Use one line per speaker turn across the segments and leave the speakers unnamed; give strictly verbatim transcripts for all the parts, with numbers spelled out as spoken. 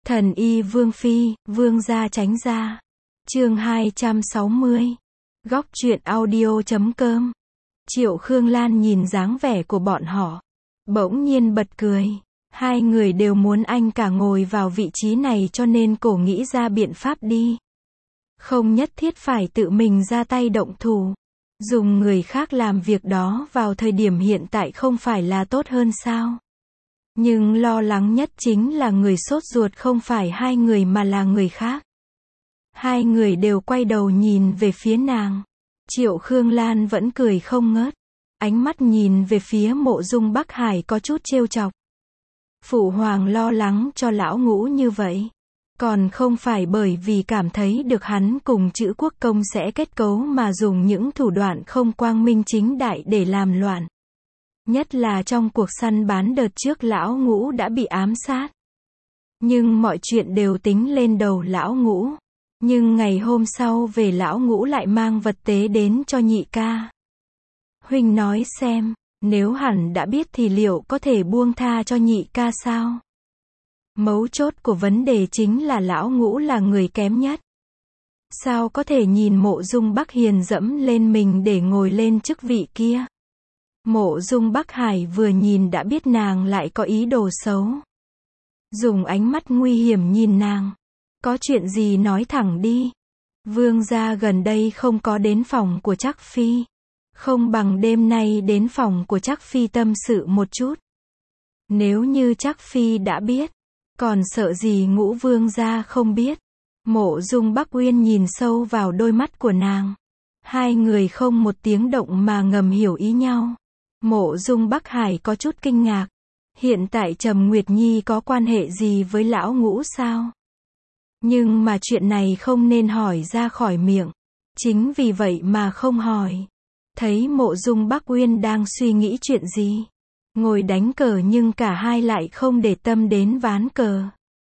Thần y Vương Phi, Vương gia tránh ra. Chương hai trăm sáu mươi. Góc truyện audio chấm com. Triệu Khương Lan nhìn dáng vẻ của bọn họ, bỗng nhiên bật cười. Hai người đều muốn anh cả ngồi vào vị trí này cho nên cổ nghĩ ra biện pháp đi. Không nhất thiết phải tự mình ra tay động thủ. Dùng người khác làm việc đó vào thời điểm hiện tại không phải là tốt hơn sao? Nhưng lo lắng nhất chính là người sốt ruột không phải hai người mà là người khác. Hai người đều quay đầu nhìn về phía nàng. Triệu Khương Lan vẫn cười không ngớt. Ánh mắt nhìn về phía Mộ Dung Bắc Hải có chút trêu chọc. Phụ hoàng lo lắng cho lão Ngũ như vậy. Còn không phải bởi vì cảm thấy được hắn cùng Chữ Quốc Công sẽ kết cấu mà dùng những thủ đoạn không quang minh chính đại để làm loạn. Nhất là trong cuộc săn bán đợt trước lão Ngũ đã bị ám sát. Nhưng mọi chuyện đều tính lên đầu lão Ngũ. Nhưng ngày hôm sau về lão Ngũ lại mang vật tế đến cho nhị ca. Huynh nói xem, nếu hẳn đã biết thì liệu có thể buông tha cho nhị ca sao? Mấu chốt của vấn đề chính là lão Ngũ là người kém nhất. Sao có thể nhìn Mộ Dung Bắc Hiền dẫm lên mình để ngồi lên chức vị kia? Mộ Dung Bắc Hải vừa nhìn đã biết nàng lại có ý đồ xấu. Dùng ánh mắt nguy hiểm nhìn nàng. Có chuyện gì nói thẳng đi. Vương gia gần đây không có đến phòng của Trác Phi. Không bằng đêm nay đến phòng của Trác Phi tâm sự một chút. Nếu như Trác Phi đã biết, còn sợ gì Ngũ vương gia không biết. Mộ Dung Bắc Uyên nhìn sâu vào đôi mắt của nàng. Hai người không một tiếng động mà ngầm hiểu ý nhau. Mộ Dung Bắc Hải có chút kinh ngạc. Hiện tại Trầm Nguyệt Nhi có quan hệ gì với lão Ngũ sao? Nhưng mà chuyện này không nên hỏi ra khỏi miệng. Chính vì vậy mà không hỏi. Thấy Mộ Dung Bắc Uyên đang suy nghĩ chuyện gì. Ngồi đánh cờ nhưng cả hai lại không để tâm đến ván cờ.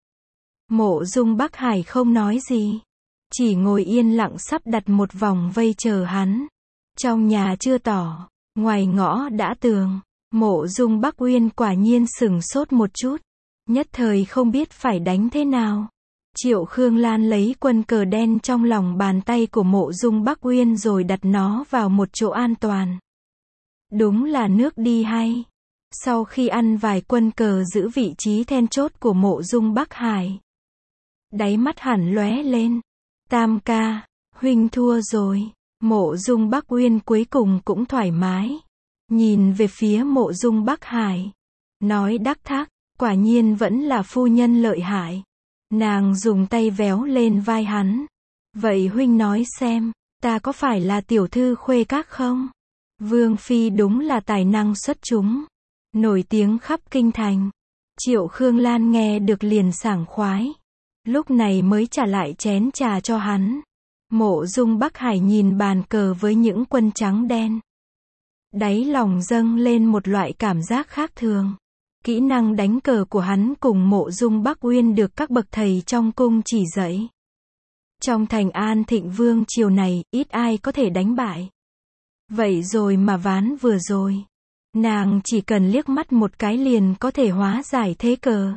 Mộ Dung Bắc Hải không nói gì. Chỉ ngồi yên lặng sắp đặt một vòng vây chờ hắn. Trong nhà chưa tỏ, ngoài ngõ đã tường. Mộ Dung Bắc Uyên quả nhiên sửng sốt một chút. Nhất thời không biết phải đánh thế nào. Triệu Khương Lan lấy quân cờ đen trong lòng bàn tay của Mộ Dung Bắc Uyên rồi đặt nó vào một chỗ an toàn. Đúng là nước đi hay. Sau khi ăn vài quân cờ giữ vị trí then chốt của Mộ Dung Bắc Hải, đáy mắt hẳn lóe lên. Tam ca, huynh thua rồi. Mộ Dung Bắc Uyên cuối cùng cũng thoải mái. Nhìn về phía Mộ Dung Bắc Hải. Nói đắc thác, quả nhiên vẫn là phu nhân lợi hại. Nàng dùng tay véo lên vai hắn. Vậy huynh nói xem, ta có phải là tiểu thư khuê các không? Vương Phi đúng là tài năng xuất chúng. Nổi tiếng khắp kinh thành. Triệu Khương Lan nghe được liền sảng khoái. Lúc này mới trả lại chén trà cho hắn. Mộ Dung Bắc Hải nhìn bàn cờ với những quân trắng đen. Đáy lòng dâng lên một loại cảm giác khác thường. Kỹ năng đánh cờ của hắn cùng Mộ Dung Bắc Uyên được các bậc thầy trong cung chỉ dạy. Trong thành An Thịnh Vương triều này, ít ai có thể đánh bại. Vậy rồi mà ván vừa rồi, nàng chỉ cần liếc mắt một cái liền có thể hóa giải thế cờ.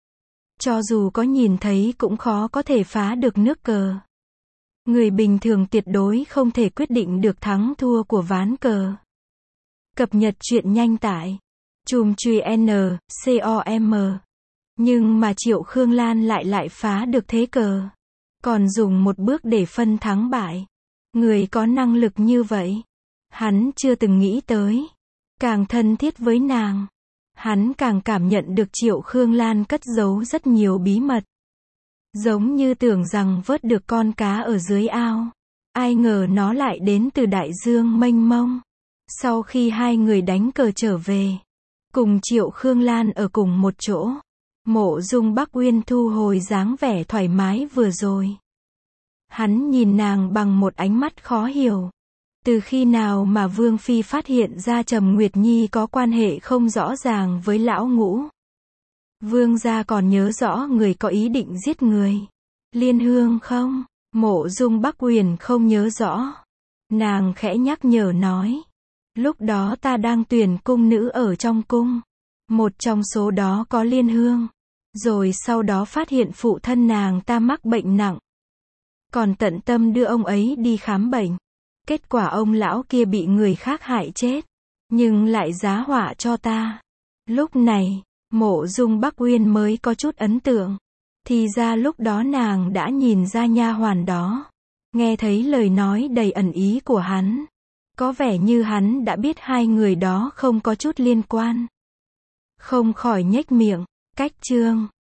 Cho dù có nhìn thấy cũng khó có thể phá được nước cờ. Người bình thường tuyệt đối không thể quyết định được thắng thua của ván cờ. Cập nhật truyện nhanh tại chùm truy N, com. Nhưng mà Triệu Khương Lan lại lại phá được thế cờ. Còn dùng một bước để phân thắng bại. Người có năng lực như vậy, hắn chưa từng nghĩ tới. Càng thân thiết với nàng, hắn càng cảm nhận được Triệu Khương Lan cất giấu rất nhiều bí mật. Giống như tưởng rằng vớt được con cá ở dưới ao. Ai ngờ nó lại đến từ đại dương mênh mông. Sau khi hai người đánh cờ trở về, cùng Triệu Khương Lan ở cùng một chỗ, Mộ Dung Bắc Uyên thu hồi dáng vẻ thoải mái vừa rồi. Hắn nhìn nàng bằng một ánh mắt khó hiểu. Từ khi nào mà Vương Phi phát hiện ra Trầm Nguyệt Nhi có quan hệ không rõ ràng với lão Ngũ? Vương gia còn nhớ rõ người có ý định giết người Liên Hương không? Mộ Dung Bắc Uyên không nhớ rõ. Nàng khẽ nhắc nhở nói. Lúc đó ta đang tuyển cung nữ ở trong cung. Một trong số đó có Liên Hương. Rồi sau đó phát hiện phụ thân nàng ta mắc bệnh nặng. Còn tận tâm đưa ông ấy đi khám bệnh. Kết quả ông lão kia bị người khác hại chết. Nhưng lại giá họa cho ta. Lúc này, Mộ Dung Bắc Uyên mới có chút ấn tượng. Thì ra lúc đó nàng đã nhìn ra nha hoàn đó. Nghe thấy lời nói đầy ẩn ý của hắn. Có vẻ như hắn đã biết hai người đó không có chút liên quan. Không khỏi nhếch miệng. Cách chương